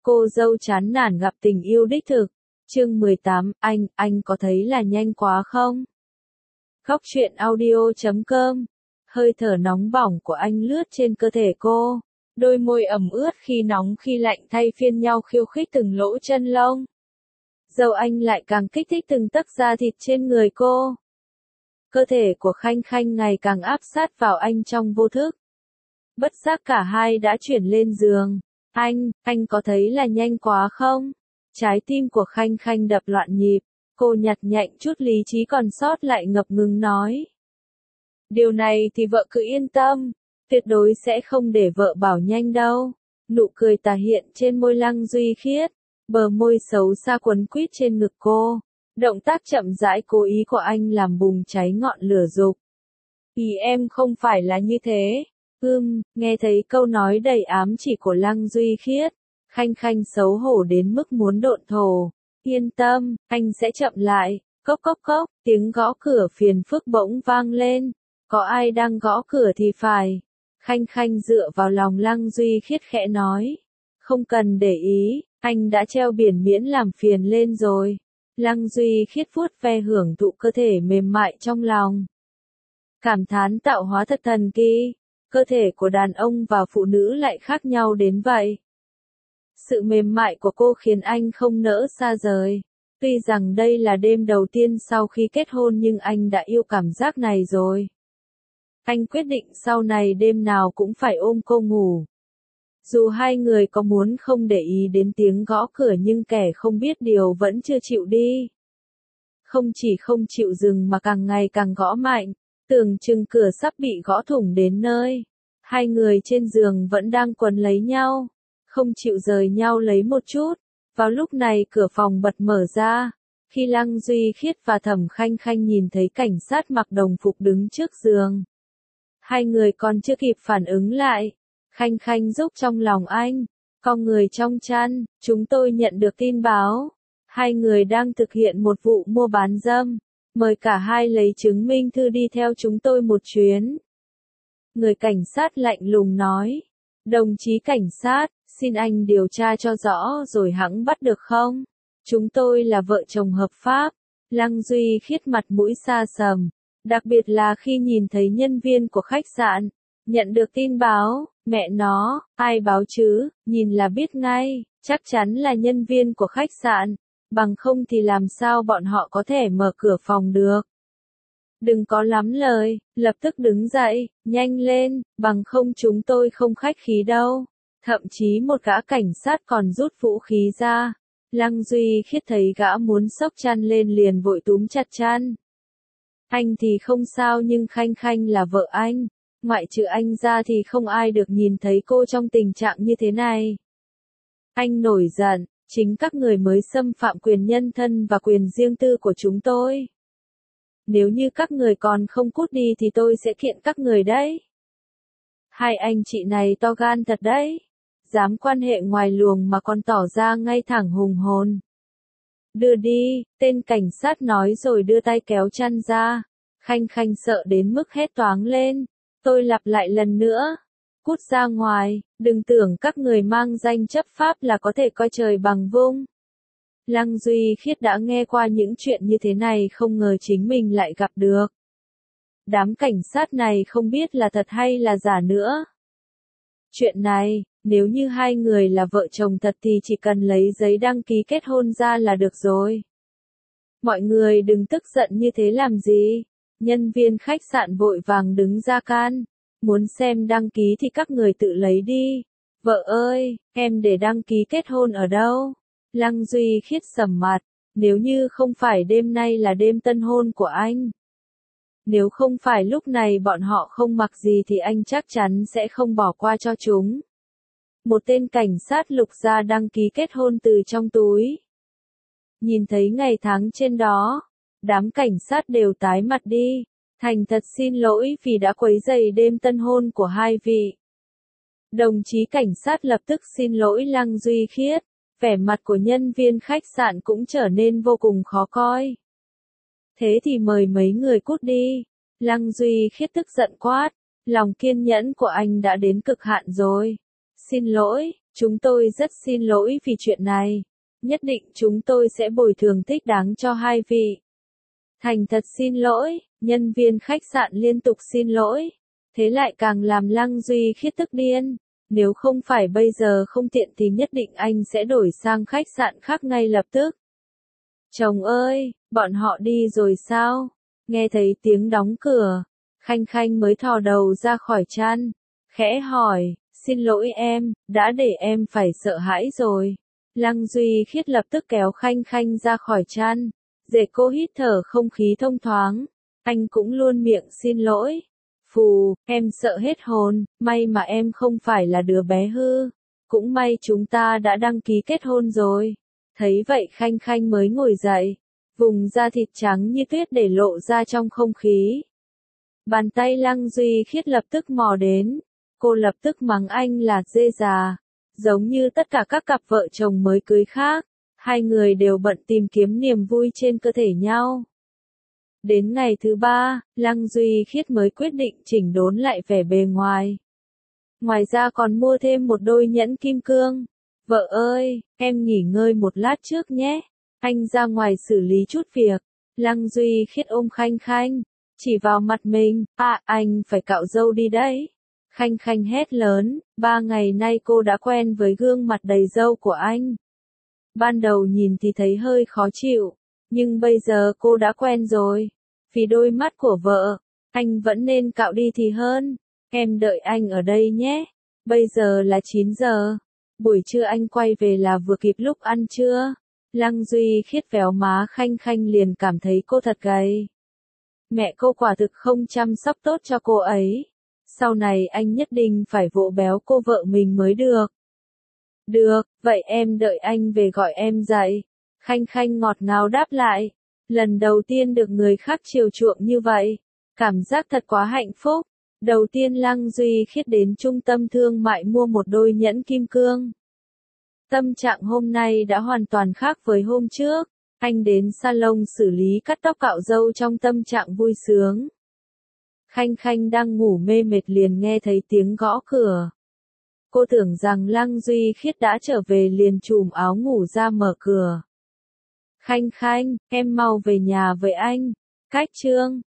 Cô dâu chán nản gặp tình yêu đích thực. Chương 18, anh có thấy là nhanh quá không? Góc truyện audio.com. Hơi thở nóng bỏng của anh lướt trên cơ thể cô. Đôi môi ẩm ướt khi nóng khi lạnh thay phiên nhau khiêu khích từng lỗ chân lông. Dâu anh lại càng kích thích từng tấc da thịt trên người cô. Cơ thể của Khanh Khanh ngày càng áp sát vào anh trong vô thức. Bất giác cả hai đã chuyển lên giường. Anh có thấy là nhanh quá không? Trái tim của Khanh Khanh đập loạn nhịp. Cô nhặt nhạnh chút lý trí còn sót lại ngập ngừng nói. Điều này thì vợ cứ yên tâm. Tuyệt đối sẽ không để vợ bảo nhanh đâu. Nụ cười tà hiện trên môi Lăng Duy Khiết. Bờ môi xấu xa quấn quýt trên ngực cô. Động tác chậm rãi cố ý của anh làm bùng cháy ngọn lửa dục. Ý em không phải là như thế. Nghe thấy câu nói đầy ám chỉ của Lăng Duy Khiết. Khanh Khanh xấu hổ đến mức muốn độn thổ. Yên tâm, anh sẽ chậm lại. Cốc cốc cốc, tiếng gõ cửa phiền phức bỗng vang lên. Có ai đang gõ cửa thì phải. Khanh Khanh dựa vào lòng Lăng Duy Khiết khẽ nói. Không cần để ý, anh đã treo biển miễn làm phiền lên rồi. Lăng Duy Khiết vuốt ve hưởng thụ cơ thể mềm mại trong lòng. Cảm thán tạo hóa thật thần kỳ. Cơ thể của đàn ông và phụ nữ lại khác nhau đến vậy. Sự mềm mại của cô khiến anh không nỡ xa rời. Tuy rằng đây là đêm đầu tiên sau khi kết hôn nhưng anh đã yêu cảm giác này rồi. Anh quyết định sau này đêm nào cũng phải ôm cô ngủ. Dù hai người có muốn không để ý đến tiếng gõ cửa nhưng kẻ không biết điều vẫn chưa chịu đi. Không chỉ không chịu dừng mà càng ngày càng gõ mạnh, tưởng chừng cửa sắp bị gõ thủng đến nơi. Hai người trên giường vẫn đang quấn lấy nhau, không chịu rời nhau lấy một chút. Vào lúc này cửa phòng bật mở ra. Khi Lăng Duy Khiết và Thẩm Khanh Khanh nhìn thấy cảnh sát mặc đồng phục đứng trước giường. Hai người còn chưa kịp phản ứng lại. Khanh Khanh rúc trong lòng anh, cong người trong chăn, chúng tôi nhận được tin báo. Hai người đang thực hiện một vụ mua bán dâm. Mời cả hai lấy chứng minh thư đi theo chúng tôi một chuyến. Người cảnh sát lạnh lùng nói. Đồng chí cảnh sát, xin anh điều tra cho rõ rồi hẵng bắt được không? Chúng tôi là vợ chồng hợp pháp. Lăng Duy Khiết mặt mũi xa sầm. Đặc biệt là khi nhìn thấy nhân viên của khách sạn. Nhận được tin báo, mẹ nó, ai báo chứ, nhìn là biết ngay, chắc chắn là nhân viên của khách sạn. Bằng không thì làm sao bọn họ có thể mở cửa phòng được. Đừng có lắm lời, lập tức đứng dậy, nhanh lên, bằng không chúng tôi không khách khí đâu. Thậm chí một gã cảnh sát còn rút vũ khí ra. Lăng Duy Khiết thấy gã muốn xốc chăn lên liền vội túm chặt chăn. Anh thì không sao nhưng Khanh Khanh là vợ anh. Ngoại trừ anh ra thì không ai được nhìn thấy cô trong tình trạng như thế này. Anh nổi giận, chính các người mới xâm phạm quyền nhân thân và quyền riêng tư của chúng tôi. Nếu như các người còn không cút đi thì tôi sẽ kiện các người đấy. Hai anh chị này to gan thật đấy. Dám quan hệ ngoài luồng mà còn tỏ ra ngay thẳng hùng hồn. Đưa đi, tên cảnh sát nói rồi đưa tay kéo chăn ra. Khanh Khanh sợ đến mức hét toáng lên. Tôi lặp lại lần nữa. Cút ra ngoài, đừng tưởng các người mang danh chấp pháp là có thể coi trời bằng vung. Lăng Duy Khiết đã nghe qua những chuyện như thế này không ngờ chính mình lại gặp được. Đám cảnh sát này không biết là thật hay là giả nữa. Chuyện này, nếu như hai người là vợ chồng thật thì chỉ cần lấy giấy đăng ký kết hôn ra là được rồi. Mọi người đừng tức giận như thế làm gì. Nhân viên khách sạn vội vàng đứng ra can. Muốn xem đăng ký thì các người tự lấy đi. Vợ ơi, em để đăng ký kết hôn ở đâu? Lăng Duy Khiết sầm mặt. Nếu như không phải đêm nay là đêm tân hôn của anh. Nếu không phải lúc này bọn họ không mặc gì thì anh chắc chắn sẽ không bỏ qua cho chúng. Một tên cảnh sát lục ra đăng ký kết hôn từ trong túi. Nhìn thấy ngày tháng trên đó. Đám cảnh sát đều tái mặt đi. Thành thật xin lỗi vì đã quấy rầy đêm tân hôn của hai vị. Đồng chí cảnh sát lập tức xin lỗi Lăng Duy Khiết. Vẻ mặt của nhân viên khách sạn cũng trở nên vô cùng khó coi. Thế thì mời mấy người cút đi. Lăng Duy Khiết tức giận quát. Lòng kiên nhẫn của anh đã đến cực hạn rồi. Xin lỗi, Chúng tôi rất xin lỗi vì chuyện này. Nhất định chúng tôi sẽ bồi thường thích đáng cho hai vị. Thành thật xin lỗi, nhân viên khách sạn liên tục xin lỗi. Thế lại càng làm Lăng Duy Khiết tức điên. Nếu không phải bây giờ không tiện thì nhất định anh sẽ đổi sang khách sạn khác ngay lập tức. Chồng ơi, bọn họ đi rồi sao? Nghe thấy tiếng đóng cửa, Khanh Khanh mới thò đầu ra khỏi chăn, khẽ hỏi, xin lỗi em, đã để em phải sợ hãi rồi. Lăng Duy Khiết lập tức kéo Khanh Khanh ra khỏi chăn, để cô hít thở không khí thông thoáng. Anh cũng luôn miệng xin lỗi. Phù, em sợ hết hồn, may mà em không phải là đứa bé hư. Cũng may chúng ta đã đăng ký kết hôn rồi. Thấy vậy Khanh Khanh mới ngồi dậy, vùng da thịt trắng như tuyết để lộ ra trong không khí. Bàn tay Lăng Duy Khiết lập tức mò đến, cô lập tức mắng anh là dê già, giống như tất cả các cặp vợ chồng mới cưới khác, hai người đều bận tìm kiếm niềm vui trên cơ thể nhau. Đến ngày thứ 3, Lăng Duy Khiết mới quyết định chỉnh đốn lại vẻ bề ngoài. Ngoài ra còn mua thêm một đôi nhẫn kim cương. Vợ ơi, em nghỉ ngơi một lát trước nhé. Anh ra ngoài xử lý chút việc. Lăng Duy Khiết ôm Khanh Khanh, chỉ vào mặt mình, anh phải cạo râu đi đấy. Khanh Khanh hét lớn, 3 ngày nay cô đã quen với gương mặt đầy râu của anh. Ban đầu nhìn thì thấy hơi khó chịu, nhưng bây giờ cô đã quen rồi. Vì đôi mắt của vợ, anh vẫn nên cạo đi thì hơn. Em đợi anh ở đây nhé. Bây giờ là 9 giờ. Buổi trưa anh quay về là vừa kịp lúc ăn trưa. Lăng Duy Khiết véo má Khanh Khanh liền cảm thấy cô thật gầy. Mẹ cô quả thực không chăm sóc tốt cho cô ấy. Sau này anh nhất định phải vỗ béo cô vợ mình mới được. Được, vậy em đợi anh về gọi em dậy. Khanh Khanh ngọt ngào đáp lại. Lần đầu tiên được người khác chiều chuộng như vậy. Cảm giác thật quá hạnh phúc. Đầu tiên Lăng Duy Khiết đến trung tâm thương mại mua một đôi nhẫn kim cương. Tâm trạng hôm nay đã hoàn toàn khác với hôm trước. Anh đến salon xử lý cắt tóc cạo râu trong tâm trạng vui sướng. Khanh Khanh đang ngủ mê mệt liền nghe thấy tiếng gõ cửa. Cô tưởng rằng Lăng Duy Khiết đã trở về liền chùm áo ngủ ra mở cửa. Khanh Khanh, em mau về nhà với anh. Cách Trương.